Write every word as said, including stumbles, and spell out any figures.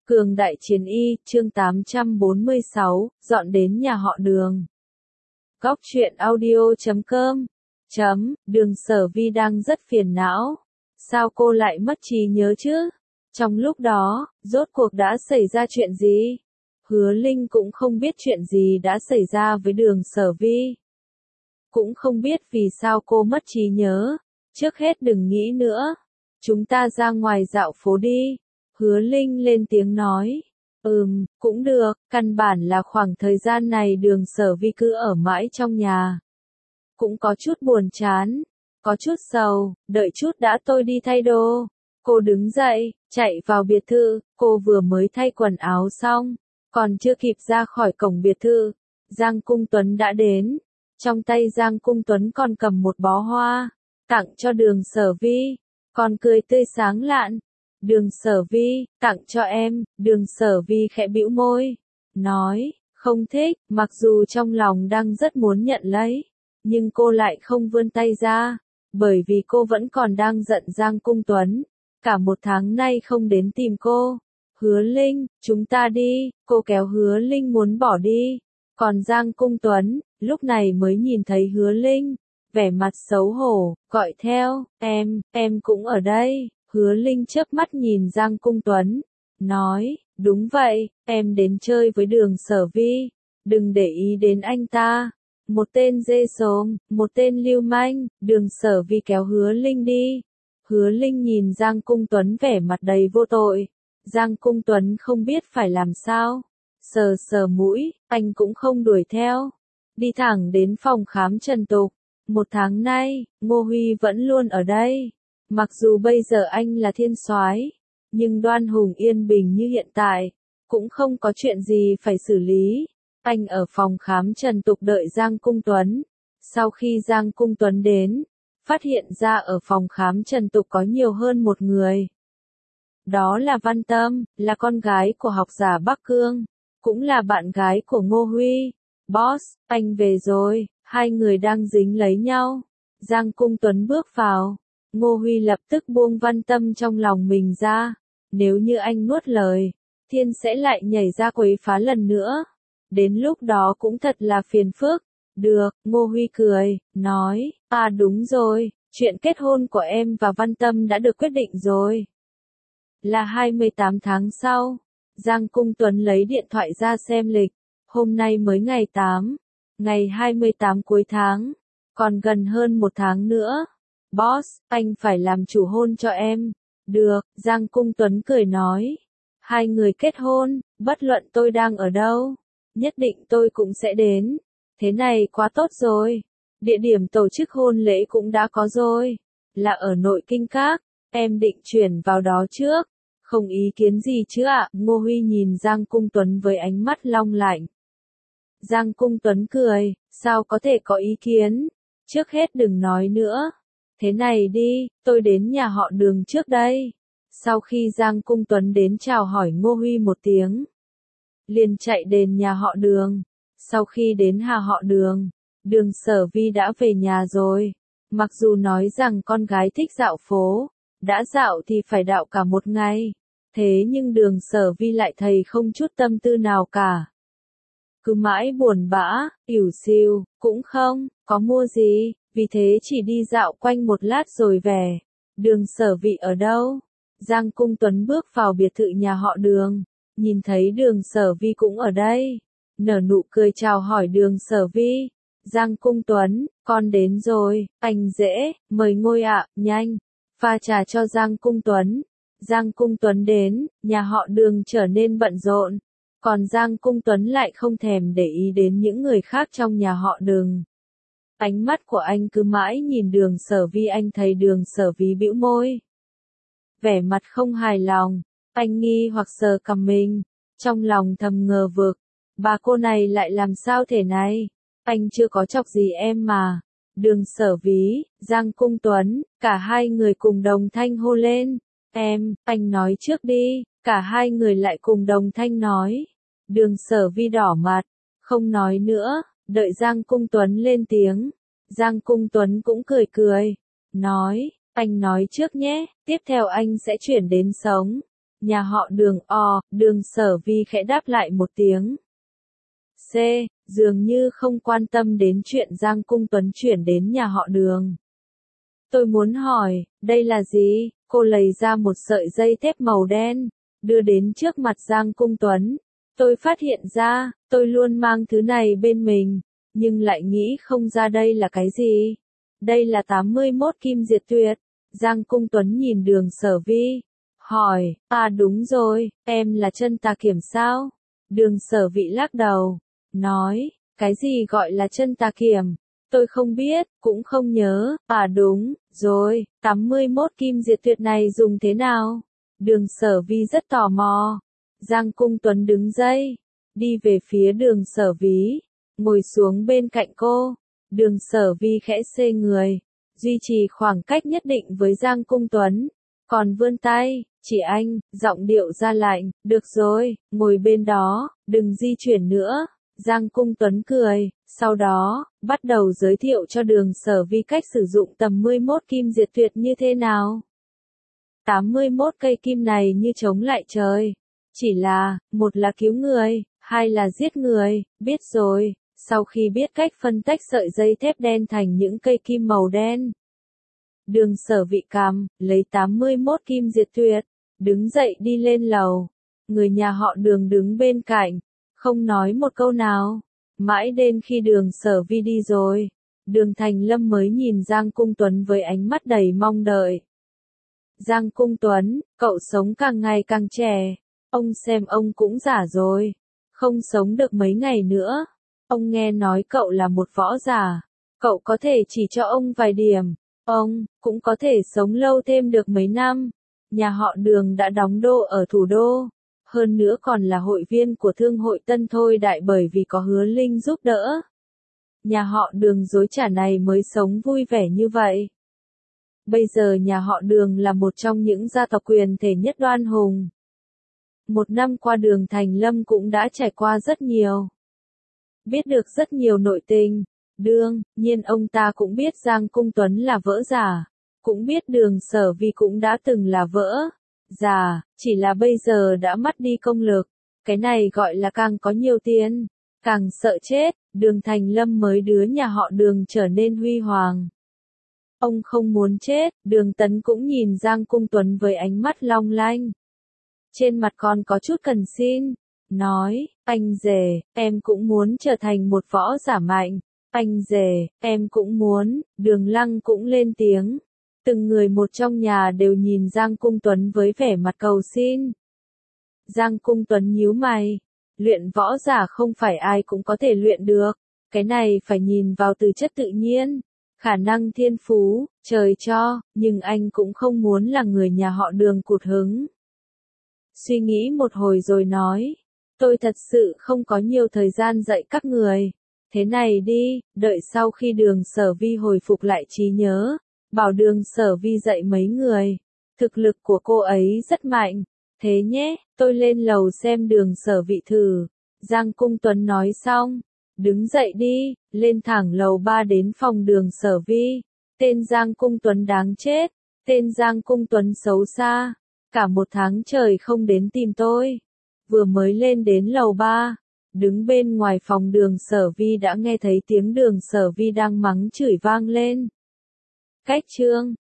Cường đại chiến y, chương tám trăm bốn mươi sáu, dọn đến nhà họ Đường. Góc truyện audio chấm com chấm, Đường Sở Vi đang rất phiền não. Sao cô lại mất trí nhớ chứ? Trong lúc đó, rốt cuộc đã xảy ra chuyện gì? Hứa Linh cũng không biết chuyện gì đã xảy ra với Đường Sở Vi. Cũng không biết vì sao cô mất trí nhớ. Trước hết đừng nghĩ nữa. Chúng ta ra ngoài dạo phố đi. Hứa Linh lên tiếng nói. Ừm, cũng được, căn bản là khoảng thời gian này Đường Sở Vi cứ ở mãi trong nhà. Cũng có chút buồn chán, có chút sầu, đợi chút đã tôi đi thay đồ. Cô đứng dậy, chạy vào biệt thự, cô vừa mới thay quần áo xong, còn chưa kịp ra khỏi cổng biệt thự. Giang Cung Tuấn đã đến, trong tay Giang Cung Tuấn còn cầm một bó hoa, tặng cho Đường Sở Vi, còn cười tươi sáng lạn. Đường Sở Vi, tặng cho em. Đường Sở Vi khẽ bĩu môi, nói, không thích, mặc dù trong lòng đang rất muốn nhận lấy, nhưng cô lại không vươn tay ra, bởi vì cô vẫn còn đang giận Giang Cung Tuấn, cả một tháng nay không đến tìm cô. Hứa Linh, chúng ta đi, cô kéo Hứa Linh muốn bỏ đi, còn Giang Cung Tuấn, lúc này mới nhìn thấy Hứa Linh, vẻ mặt xấu hổ, gọi theo, em, em cũng ở đây. Hứa Linh chớp mắt nhìn Giang Cung Tuấn, nói, đúng vậy, em đến chơi với Đường Sở Vi, đừng để ý đến anh ta. Một tên dê sồm, một tên lưu manh. Đường Sở Vi kéo Hứa Linh đi. Hứa Linh nhìn Giang Cung Tuấn vẻ mặt đầy vô tội. Giang Cung Tuấn không biết phải làm sao. Sờ sờ mũi, anh cũng không đuổi theo. Đi thẳng đến phòng khám Trần Tục. Một tháng nay, Ngô Huy vẫn luôn ở đây. Mặc dù bây giờ anh là thiên soái, nhưng Đoan Hùng yên bình như hiện tại, cũng không có chuyện gì phải xử lý. Anh ở phòng khám Trần Tục đợi Giang Cung Tuấn. Sau khi Giang Cung Tuấn đến, phát hiện ra ở phòng khám Trần Tục có nhiều hơn một người. Đó là Văn Tâm, là con gái của học giả Bắc Cương, cũng là bạn gái của Ngô Huy. Boss, anh về rồi, hai người đang dính lấy nhau. Giang Cung Tuấn bước vào. Ngô Huy lập tức buông Văn Tâm trong lòng mình ra. Nếu như anh nuốt lời, thiên sẽ lại nhảy ra quấy phá lần nữa. Đến lúc đó cũng thật là phiền phức. Được, Ngô Huy cười, nói, à đúng rồi, chuyện kết hôn của em và Văn Tâm đã được quyết định rồi. Là hai mươi tám tháng sau. Giang Cung Tuấn lấy điện thoại ra xem lịch. Hôm nay mới ngày tám. Ngày hai mươi tám cuối tháng. Còn gần hơn một tháng nữa. Boss, anh phải làm chủ hôn cho em. Được, Giang Cung Tuấn cười nói. Hai người kết hôn, bất luận tôi đang ở đâu, nhất định tôi cũng sẽ đến. Thế này quá tốt rồi. Địa điểm tổ chức hôn lễ cũng đã có rồi. Là ở Nội Kinh Các. Em định chuyển vào đó trước. Không ý kiến gì chứ ạ? Ngô Huy nhìn Giang Cung Tuấn với ánh mắt long lạnh. Giang Cung Tuấn cười, sao có thể có ý kiến? Trước hết đừng nói nữa. Thế này đi, tôi đến nhà họ Đường trước đây. Sau khi Giang Cung Tuấn đến chào hỏi Ngô Huy một tiếng, liền chạy đến nhà họ Đường. Sau khi đến nhà họ Đường, Đường Sở Vi đã về nhà rồi. Mặc dù nói rằng con gái thích dạo phố, đã dạo thì phải đạo cả một ngày. Thế nhưng Đường Sở Vi lại thấy không chút tâm tư nào cả. Cứ mãi buồn bã, ỉu xìu, cũng không có mua gì, vì thế chỉ đi dạo quanh một lát rồi về. Đường Sở Vi ở đâu? Giang Cung Tuấn bước vào biệt thự nhà họ Đường, nhìn thấy Đường Sở Vi cũng ở đây, nở nụ cười chào hỏi Đường Sở Vi. Giang Cung Tuấn, con đến rồi, anh dễ, mời ngồi ạ, nhanh. Pha trà cho Giang Cung Tuấn. Giang Cung Tuấn đến, nhà họ Đường trở nên bận rộn, còn Giang Cung Tuấn lại không thèm để ý đến những người khác trong nhà họ Đường. Ánh mắt của anh cứ mãi nhìn Đường Sở Vi, anh thấy Đường Sở Vi bĩu môi, vẻ mặt không hài lòng. Anh nghi hoặc sờ cằm mình, trong lòng thầm ngờ vực, bà cô này lại làm sao thế này? Anh chưa có chọc gì em mà. Đường Sở Vi, Giang Cung Tuấn, cả hai người cùng đồng thanh hô lên. Em, anh nói trước đi. Cả hai người lại cùng đồng thanh nói. Đường Sở Vi đỏ mặt, không nói nữa, đợi Giang Cung Tuấn lên tiếng. Giang Cung Tuấn cũng cười cười, nói, anh nói trước nhé, tiếp theo anh sẽ chuyển đến sống. Nhà họ Đường o, Đường Sở Vi khẽ đáp lại một tiếng. C, dường như không quan tâm đến chuyện Giang Cung Tuấn chuyển đến nhà họ Đường. Tôi muốn hỏi, đây là gì? Cô lấy ra một sợi dây thép màu đen, đưa đến trước mặt Giang Cung Tuấn. Tôi phát hiện ra, tôi luôn mang thứ này bên mình, nhưng lại nghĩ không ra đây là cái gì. Đây là tám mươi mốt kim diệt tuyệt. Giang Cung Tuấn nhìn Đường Sở Vi, hỏi, à đúng rồi, em là chân tà kiểm sao? Đường Sở Vi lắc đầu, nói, cái gì gọi là chân tà kiểm? Tôi không biết, cũng không nhớ, à đúng, rồi, tám mươi mốt kim diệt tuyệt này dùng thế nào? Đường Sở Vi rất tò mò. Giang Cung Tuấn đứng dậy, đi về phía Đường Sở Vi, ngồi xuống bên cạnh cô. Đường Sở Vi khẽ xê người, duy trì khoảng cách nhất định với Giang Cung Tuấn, còn vươn tay, chỉ anh, giọng điệu ra lạnh, được rồi, ngồi bên đó, đừng di chuyển nữa. Giang Cung Tuấn cười, sau đó, bắt đầu giới thiệu cho Đường Sở Vi cách sử dụng tám mươi mốt kim diệt tuyệt như thế nào. tám mươi mốt cây kim này như chống lại trời. Chỉ là, một là cứu người, hai là giết người, biết rồi. Sau khi biết cách phân tách sợi dây thép đen thành những cây kim màu đen, Đường Sở Vi cầm, lấy tám mươi mốt kim diệt tuyệt, đứng dậy đi lên lầu. Người nhà họ Đường đứng bên cạnh, không nói một câu nào. Mãi đến khi Đường Sở Vi đi rồi, Đường Thành Lâm mới nhìn Giang Cung Tuấn với ánh mắt đầy mong đợi. Giang Cung Tuấn, cậu sống càng ngày càng trẻ. Ông xem ông cũng già rồi, không sống được mấy ngày nữa. Ông nghe nói cậu là một võ giả, cậu có thể chỉ cho ông vài điểm, ông cũng có thể sống lâu thêm được mấy năm. Nhà họ Đường đã đóng đô ở thủ đô, hơn nữa còn là hội viên của thương hội Tân Thôi Đại bởi vì có Hứa Linh giúp đỡ. Nhà họ Đường dối trá này mới sống vui vẻ như vậy. Bây giờ nhà họ Đường là một trong những gia tộc quyền thể nhất Đoan Hùng. Một năm qua Đường Thành Lâm cũng đã trải qua rất nhiều. Biết được rất nhiều nội tình. Đương nhiên ông ta cũng biết Giang Cung Tuấn là võ giả. Cũng biết Đường Sở Vi cũng đã từng là võ giả, chỉ là bây giờ đã mất đi công lực. Cái này gọi là càng có nhiều tiền, càng sợ chết. Đường Thành Lâm mới đứa nhà họ Đường trở nên huy hoàng. Ông không muốn chết. Đường Tấn cũng nhìn Giang Cung Tuấn với ánh mắt long lanh. Trên mặt còn có chút cần xin. Nói, anh rể, em cũng muốn trở thành một võ giả mạnh. Anh rể, em cũng muốn. Đường Lăng cũng lên tiếng. Từng người một trong nhà đều nhìn Giang Cung Tuấn với vẻ mặt cầu xin. Giang Cung Tuấn nhíu mày. Luyện võ giả không phải ai cũng có thể luyện được. Cái này phải nhìn vào từ chất tự nhiên. Khả năng thiên phú, trời cho, nhưng anh cũng không muốn là người nhà họ Đường cụt hứng. Suy nghĩ một hồi rồi nói, tôi thật sự không có nhiều thời gian dạy các người. Thế này đi, đợi sau khi Đường Sở Vi hồi phục lại trí nhớ, bảo Đường Sở Vi dạy mấy người. Thực lực của cô ấy rất mạnh. Thế nhé, tôi lên lầu xem Đường Sở Vi thử. Giang Cung Tuấn nói xong, đứng dậy đi, lên thẳng lầu ba đến phòng Đường Sở Vi. Tên Giang Cung Tuấn đáng chết, tên Giang Cung Tuấn xấu xa. Cả một tháng trời không đến tìm tôi. Vừa mới lên đến lầu ba, đứng bên ngoài phòng Đường Sở Vi đã nghe thấy tiếng Đường Sở Vi đang mắng chửi vang lên. Cách chương